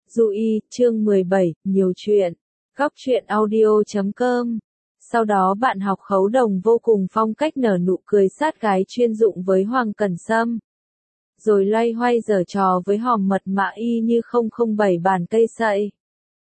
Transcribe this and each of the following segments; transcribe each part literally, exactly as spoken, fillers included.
Du Y, chương mười bảy, nhiều chuyện. Góc truyện audio chấm com. Sau đó bạn học Khấu Đồng vô cùng phong cách nở nụ cười sát gái chuyên dụng với Hoàng Cẩn Sâm. Rồi loay hoay giở trò với hòm mật mã y như không không bảy bàn cây sậy.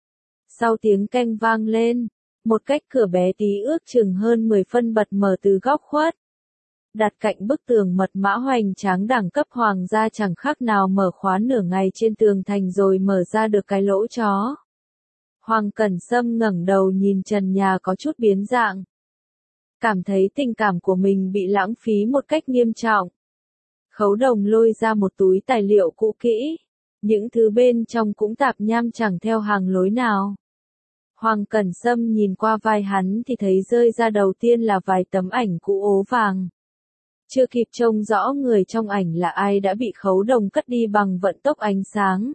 Sau tiếng canh vang lên, một cách cửa bé tí ước chừng hơn mười phân bật mở từ góc khuất. Đặt cạnh bức tường mật mã hoành tráng đẳng cấp hoàng gia chẳng khác nào mở khóa nửa ngày trên tường thành rồi mở ra được cái lỗ chó. Hoàng Cẩn Sâm ngẩng đầu nhìn trần nhà có chút biến dạng. Cảm thấy tình cảm của mình bị lãng phí một cách nghiêm trọng. Khấu Đồng lôi ra một túi tài liệu cũ kỹ. Những thứ bên trong cũng tạp nham chẳng theo hàng lối nào. Hoàng Cẩn Sâm nhìn qua vai hắn thì thấy rơi ra đầu tiên là vài tấm ảnh cũ ố vàng. Chưa kịp trông rõ người trong ảnh là ai đã bị Khấu Đồng cất đi bằng vận tốc ánh sáng.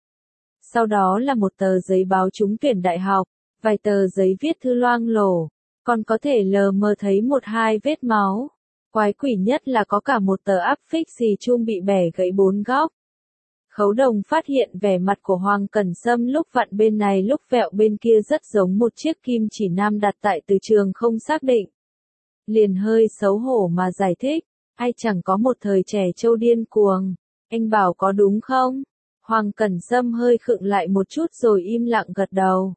Sau đó là một tờ giấy báo trúng tuyển đại học, vài tờ giấy viết thư loang lổ, còn có thể lờ mờ thấy một hai vết máu. Quái quỷ nhất là có cả một tờ áp phích xì chum bị bẻ gãy bốn góc. Khấu Đồng phát hiện vẻ mặt của Hoàng Cẩn Sâm lúc vặn bên này lúc vẹo bên kia rất giống một chiếc kim chỉ nam đặt tại từ trường không xác định. Liền hơi xấu hổ mà giải thích, ai chẳng có một thời trẻ trâu điên cuồng, anh bảo có đúng không? Hoàng Cẩn Sâm hơi khựng lại một chút rồi im lặng gật đầu.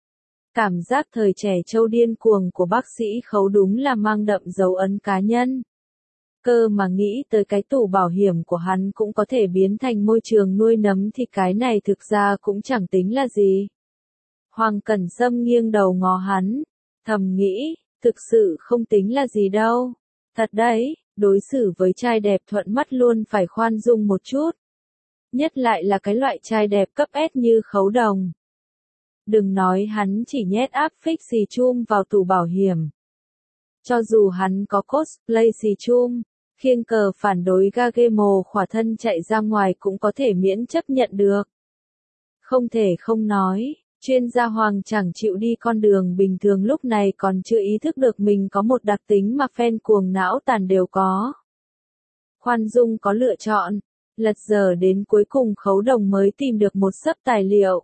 Cảm giác thời trẻ trâu điên cuồng của bác sĩ Khấu đúng là mang đậm dấu ấn cá nhân. Cơ mà nghĩ tới cái tủ bảo hiểm của hắn cũng có thể biến thành môi trường nuôi nấm thì cái này thực ra cũng chẳng tính là gì. Hoàng Cẩn Sâm nghiêng đầu ngó hắn, thầm nghĩ, thực sự không tính là gì đâu. Thật đấy, đối xử với trai đẹp thuận mắt luôn phải khoan dung một chút. Nhất lại là cái loại trai đẹp cấp S như Khấu Đồng. Đừng nói hắn chỉ nhét áp phích xì chum vào tủ bảo hiểm. Cho dù hắn có cosplay xì chum, khiêng cờ phản đối Gagemo khỏa thân chạy ra ngoài cũng có thể miễn chấp nhận được. Không thể không nói, chuyên gia Hoàng chẳng chịu đi con đường bình thường lúc này còn chưa ý thức được mình có một đặc tính mà fan cuồng não tàn đều có. Khoan dung có lựa chọn, lật dở đến cuối cùng Khấu Đồng mới tìm được một xấp tài liệu.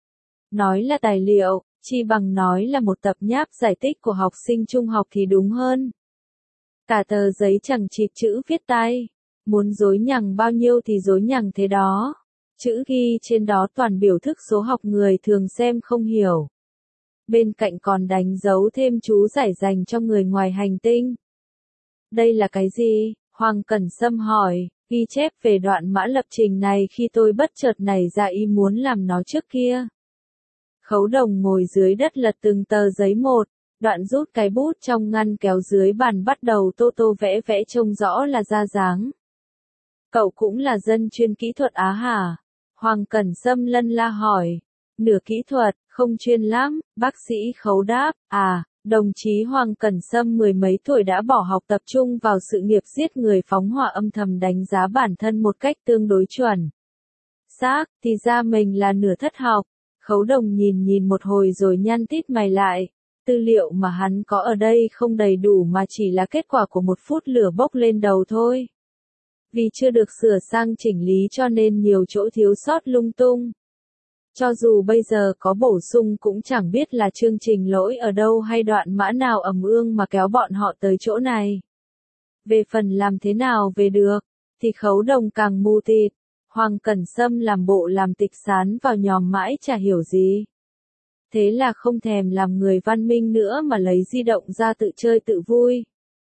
Nói là tài liệu, chi bằng nói là một tập nháp giải tích của học sinh trung học thì đúng hơn. Cả tờ giấy chẳng chịt chữ viết tay, muốn dối nhằng bao nhiêu thì dối nhằng thế đó. Chữ ghi trên đó toàn biểu thức số học người thường xem không hiểu. Bên cạnh còn đánh dấu thêm chú giải dành cho người ngoài hành tinh. Đây là cái gì? Hoàng Cẩn Sâm hỏi, ghi chép về đoạn mã lập trình này khi tôi bất chợt nảy ra ý muốn làm nó trước kia. Khấu Đồng ngồi dưới đất lật từng tờ giấy một, đoạn rút cái bút trong ngăn kéo dưới bàn bắt đầu tô tô vẽ vẽ trông rõ là ra dáng. Cậu cũng là dân chuyên kỹ thuật á hả? Hoàng Cẩn Sâm lân la hỏi. Nửa kỹ thuật, không chuyên lắm, bác sĩ Khấu đáp. À, đồng chí Hoàng Cẩn Sâm mười mấy tuổi đã bỏ học tập trung vào sự nghiệp giết người phóng hỏa âm thầm đánh giá bản thân một cách tương đối chuẩn. Xác, thì ra mình là nửa thất học. Khấu Đồng nhìn nhìn một hồi rồi nhăn tít mày lại. Tư liệu mà hắn có ở đây không đầy đủ mà chỉ là kết quả của một phút lửa bốc lên đầu thôi. Vì chưa được sửa sang chỉnh lý cho nên nhiều chỗ thiếu sót lung tung. Cho dù bây giờ có bổ sung cũng chẳng biết là chương trình lỗi ở đâu hay đoạn mã nào ầm ương mà kéo bọn họ tới chỗ này. Về phần làm thế nào về được, thì Khấu Đồng càng mù tịt. Hoàng Cẩn Sâm làm bộ làm tịch sán vào nhòm mãi chả hiểu gì. Thế là không thèm làm người văn minh nữa mà lấy di động ra tự chơi tự vui.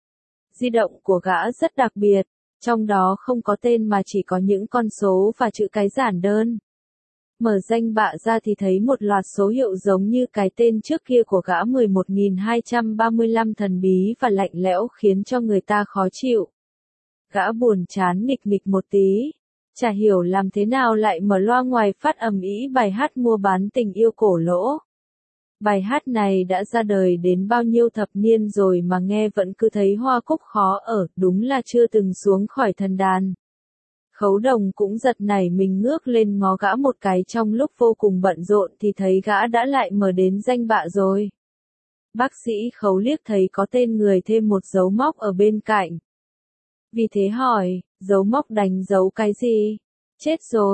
Di động của gã rất đặc biệt, trong đó không có tên mà chỉ có những con số và chữ cái giản đơn. Mở danh bạ ra thì thấy một loạt số hiệu giống như cái tên trước kia của gã mười một nghìn hai trăm ba mươi lăm thần bí và lạnh lẽo khiến cho người ta khó chịu. Gã buồn chán nghịch nghịch một tí. Chả hiểu làm thế nào lại mở loa ngoài phát ầm ĩ bài hát mua bán tình yêu cổ lỗ. Bài hát này đã ra đời đến bao nhiêu thập niên rồi mà nghe vẫn cứ thấy hoa cúc khó ở, đúng là chưa từng xuống khỏi thần đàn. Khấu Đồng cũng giật nảy mình ngước lên ngó gã một cái trong lúc vô cùng bận rộn thì thấy gã đã lại mở đến danh bạ rồi. Bác sĩ Khấu liếc thấy có tên người thêm một dấu móc ở bên cạnh. Vì thế hỏi, dấu móc đánh dấu cái gì? Chết rồi,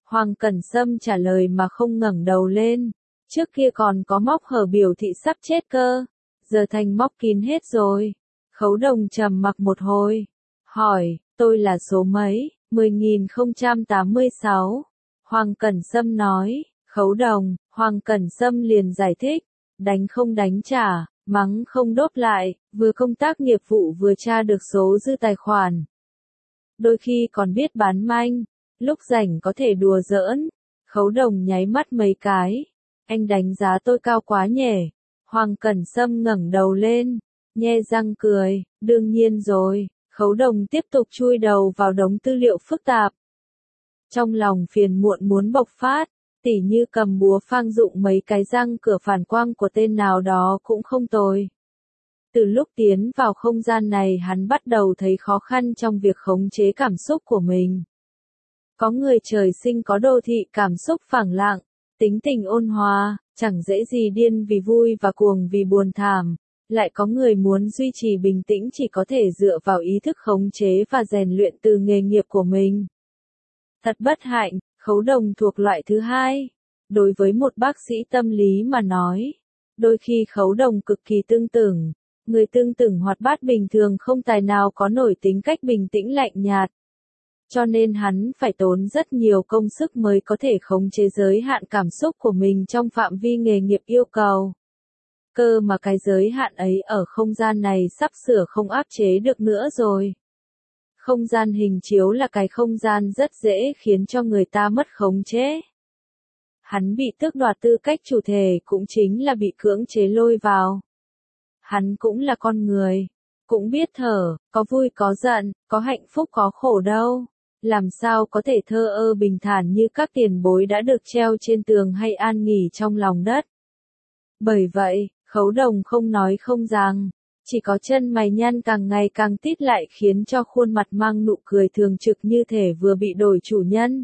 Hoàng Cẩn Sâm trả lời mà không ngẩng đầu lên. Trước kia còn có móc hở biểu thị sắp chết cơ. Giờ thành móc kín hết rồi. Khấu Đồng trầm mặc một hồi. Hỏi, tôi là số mấy? mười nghìn không trăm tám mươi sáu. Hoàng Cẩn Sâm nói. Khấu Đồng, Hoàng Cẩn Sâm liền giải thích. Đánh không đánh trả, mắng không đốt lại, vừa công tác nghiệp vụ vừa tra được số dư tài khoản. Đôi khi còn biết bán manh, lúc rảnh có thể đùa giỡn. Khấu Đồng nháy mắt mấy cái. Anh đánh giá tôi cao quá nhỉ. Hoàng Cẩn Sâm ngẩng đầu lên, nhe răng cười, đương nhiên rồi. Khấu Đồng tiếp tục chui đầu vào đống tư liệu phức tạp. Trong lòng phiền muộn muốn bộc phát, tỉ như cầm búa phang dụng mấy cái răng cửa phản quang của tên nào đó cũng không tồi. Từ lúc tiến vào không gian này hắn bắt đầu thấy khó khăn trong việc khống chế cảm xúc của mình. Có người trời sinh có đô thị cảm xúc phẳng lặng, tính tình ôn hòa, chẳng dễ gì điên vì vui và cuồng vì buồn thảm. Lại có người muốn duy trì bình tĩnh chỉ có thể dựa vào ý thức khống chế và rèn luyện từ nghề nghiệp của mình. Thật bất hạnh, Khấu Đồng thuộc loại thứ hai. Đối với một bác sĩ tâm lý mà nói, đôi khi Khấu Đồng cực kỳ tương tưởng. Người tương tưởng hoạt bát bình thường không tài nào có nổi tính cách bình tĩnh lạnh nhạt. Cho nên hắn phải tốn rất nhiều công sức mới có thể khống chế giới hạn cảm xúc của mình trong phạm vi nghề nghiệp yêu cầu. Cơ mà cái giới hạn ấy ở không gian này sắp sửa không áp chế được nữa rồi. Không gian hình chiếu là cái không gian rất dễ khiến cho người ta mất khống chế. Hắn bị tước đoạt tư cách chủ thể cũng chính là bị cưỡng chế lôi vào. Hắn cũng là con người, cũng biết thở, có vui có giận, có hạnh phúc có khổ đâu. Làm sao có thể thơ ơ bình thản như các tiền bối đã được treo trên tường hay an nghỉ trong lòng đất. Bởi vậy, Khấu Đồng không nói không rằng, chỉ có chân mày nhăn càng ngày càng tít lại khiến cho khuôn mặt mang nụ cười thường trực như thể vừa bị đổi chủ nhân.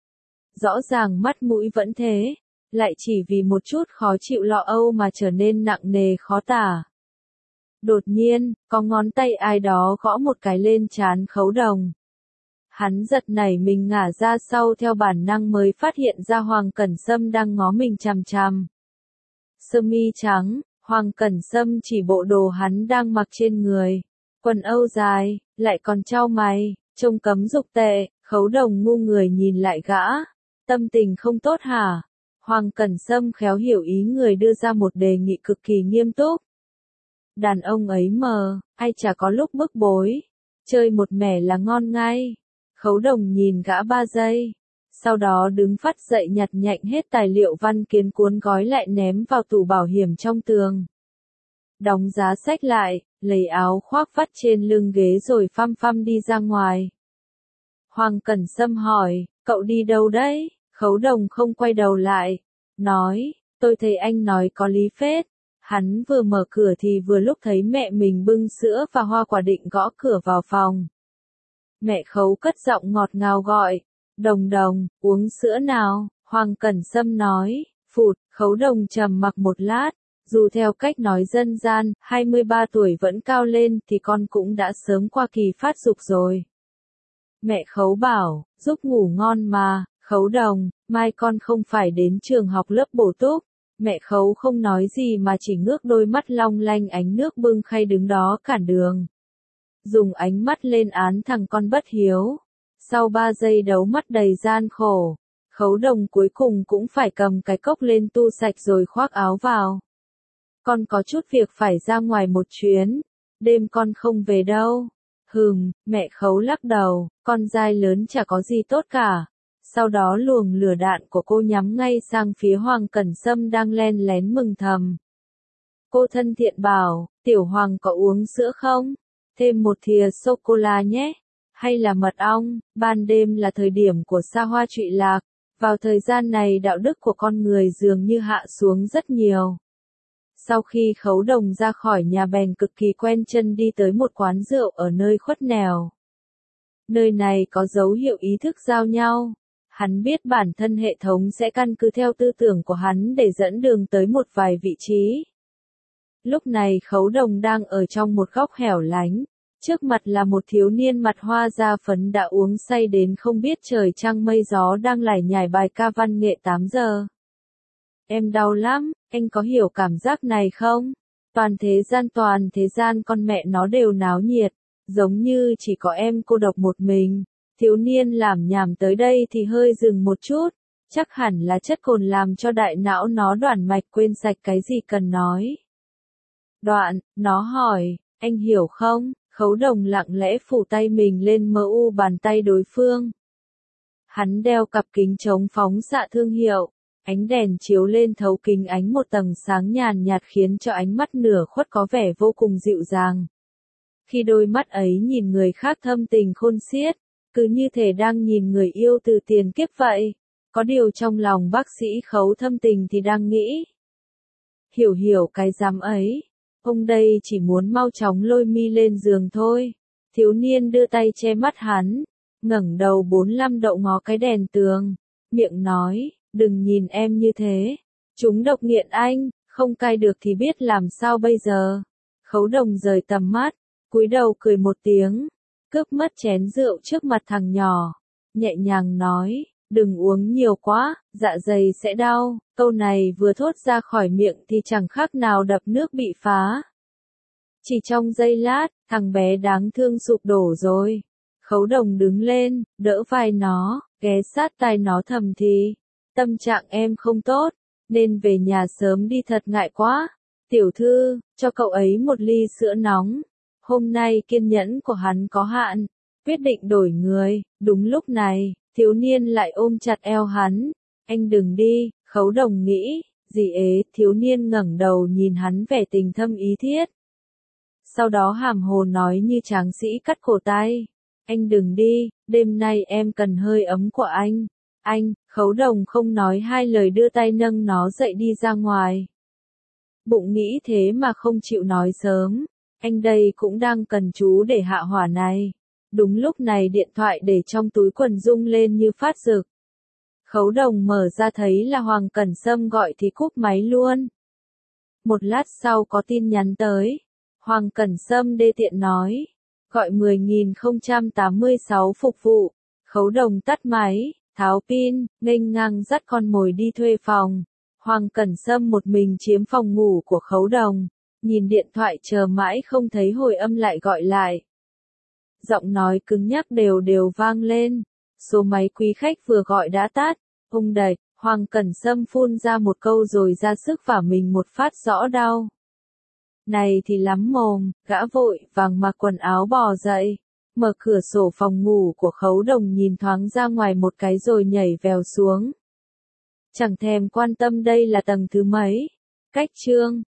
Rõ ràng mắt mũi vẫn thế, lại chỉ vì một chút khó chịu lo âu mà trở nên nặng nề khó tả. Đột nhiên, có ngón tay ai đó gõ một cái lên trán Khấu Đồng. Hắn giật nảy mình ngả ra sau theo bản năng mới phát hiện ra Hoàng Cẩn Sâm đang ngó mình chằm chằm. Sơ mi trắng, Hoàng Cẩn Sâm chỉ bộ đồ hắn đang mặc trên người. Quần âu dài, lại còn trao mày, trông cấm dục tệ. Khấu Đồng ngu người nhìn lại gã. Tâm tình không tốt hả? Hoàng Cẩn Sâm khéo hiểu ý người đưa ra một đề nghị cực kỳ nghiêm túc. Đàn ông ấy mờ, ai chả có lúc bức bối. Chơi một mẻ là ngon ngay. Khấu Đồng nhìn gã ba giây. Sau đó đứng phắt dậy nhặt nhạnh hết tài liệu văn kiến cuốn gói lại ném vào tủ bảo hiểm trong tường. Đóng giá sách lại, lấy áo khoác vắt trên lưng ghế rồi phăm phăm đi ra ngoài. Hoàng Cẩn Sâm hỏi, cậu đi đâu đấy? Khấu Đồng không quay đầu lại. Nói, tôi thấy anh nói có lý phết. Hắn vừa mở cửa thì vừa lúc thấy mẹ mình bưng sữa và hoa quả định gõ cửa vào phòng. Mẹ Khấu cất giọng ngọt ngào gọi, Đồng Đồng, uống sữa nào? Hoàng Cẩn Sâm nói, phụt. Khấu Đồng trầm mặc một lát, dù theo cách nói dân gian, hai mươi ba tuổi vẫn cao lên thì con cũng đã sớm qua kỳ phát dục rồi. Mẹ Khấu bảo, giúp ngủ ngon mà. Khấu Đồng, mai con không phải đến trường học lớp bổ túc. Mẹ Khấu không nói gì mà chỉ ngước đôi mắt long lanh ánh nước bưng khay đứng đó cản đường. Dùng ánh mắt lên án thằng con bất hiếu. Sau ba giây đấu mắt đầy gian khổ, Khấu Đồng cuối cùng cũng phải cầm cái cốc lên tu sạch rồi khoác áo vào. Con có chút việc phải ra ngoài một chuyến, đêm con không về đâu. Hừm, mẹ Khấu lắc đầu, con dai lớn chả có gì tốt cả. Sau đó luồng lửa đạn của cô nhắm ngay sang phía Hoàng Cẩn Sâm đang len lén mừng thầm. Cô thân thiện bảo, Tiểu Hoàng có uống sữa không? Thêm một thìa sô-cô-la nhé. Hay là mật ong? Ban đêm là thời điểm của xa hoa trụy lạc. Vào thời gian này đạo đức của con người dường như hạ xuống rất nhiều. Sau khi Khấu Đồng ra khỏi nhà bèn cực kỳ quen chân đi tới một quán rượu ở nơi khuất nẻo. Nơi này có dấu hiệu ý thức giao nhau. Hắn biết bản thân hệ thống sẽ căn cứ theo tư tưởng của hắn để dẫn đường tới một vài vị trí. Lúc này Khấu Đồng đang ở trong một góc hẻo lánh, Trước mặt là một thiếu niên mặt hoa da phấn đã uống say đến không biết trời trăng mây gió đang lải nhải bài ca văn nghệ tám giờ. Em đau lắm, anh có hiểu cảm giác này không? Toàn thế gian toàn thế gian con mẹ nó đều náo nhiệt, giống như chỉ có em cô độc một mình. Thiếu niên làm nhảm tới đây thì hơi dừng một chút, chắc hẳn là chất cồn làm cho đại não nó đoạn mạch quên sạch cái gì cần nói. Đoạn, nó hỏi, anh hiểu không? Khấu Đồng lặng lẽ phủ tay mình lên mờ u bàn tay đối phương. Hắn đeo cặp kính chống phóng xạ thương hiệu, ánh đèn chiếu lên thấu kính ánh một tầng sáng nhàn nhạt khiến cho ánh mắt nửa khuất có vẻ vô cùng dịu dàng. Khi đôi mắt ấy nhìn người khác thâm tình khôn xiết, cứ như thể đang nhìn người yêu từ tiền kiếp vậy. Có điều trong lòng bác sĩ Khấu thâm tình thì đang nghĩ. Hiểu hiểu cái dám ấy. Ông đây chỉ muốn mau chóng lôi mi lên giường thôi. Thiếu niên đưa tay che mắt hắn, ngẩng đầu bốn lăm độ ngó cái đèn tường, miệng nói, đừng nhìn em như thế. Chúng độc nghiện anh, không cai được thì biết làm sao bây giờ. Khấu Đồng rời tầm mắt, cúi đầu cười một tiếng, cướp mất chén rượu trước mặt thằng nhỏ, nhẹ nhàng nói, đừng uống nhiều quá, dạ dày sẽ đau. Câu này vừa thốt ra khỏi miệng thì chẳng khác nào đập nước bị phá. Chỉ trong giây lát, thằng bé đáng thương sụp đổ rồi. Khấu Đồng đứng lên, đỡ vai nó, ghé sát tai nó thầm thì, tâm trạng em không tốt, nên về nhà sớm đi thật ngại quá. Tiểu thư, cho cậu ấy một ly sữa nóng. Hôm nay kiên nhẫn của hắn có hạn, quyết định đổi người. Đúng lúc này, thiếu niên lại ôm chặt eo hắn. Anh đừng đi, Khấu Đồng nghĩ, gì ế, thiếu niên ngẩng đầu nhìn hắn vẻ tình thâm ý thiết. Sau đó hàm hồ nói như tráng sĩ cắt cổ tay. Anh đừng đi, đêm nay em cần hơi ấm của anh. Anh, Khấu Đồng không nói hai lời đưa tay nâng nó dậy đi ra ngoài. Bụng nghĩ thế mà không chịu nói sớm. Anh đây cũng đang cần chú để hạ hỏa này. Đúng lúc này điện thoại để trong túi quần rung lên như phát rực. Khấu Đồng mở ra thấy là Hoàng Cẩn Sâm gọi thì cúp máy luôn. Một lát sau có tin nhắn tới. Hoàng Cẩn Sâm đê tiện nói. Gọi mười nghìn không trăm tám mươi sáu phục vụ. Khấu Đồng tắt máy, tháo pin, nghênh ngang dắt con mồi đi thuê phòng. Hoàng Cẩn Sâm một mình chiếm phòng ngủ của Khấu Đồng. Nhìn điện thoại chờ mãi không thấy hồi âm lại gọi lại. Giọng nói cứng nhắc đều đều vang lên. Số máy quý khách vừa gọi đã tắt. Ông đẩy, Hoàng Cẩn Sâm phun ra một câu rồi ra sức vả mình một phát rõ đau. Này thì lắm mồm, gã vội vàng mặc quần áo bò dậy. Mở cửa sổ phòng ngủ của Khấu Đồng nhìn thoáng ra ngoài một cái rồi nhảy vèo xuống. Chẳng thèm quan tâm đây là tầng thứ mấy. Cách chương.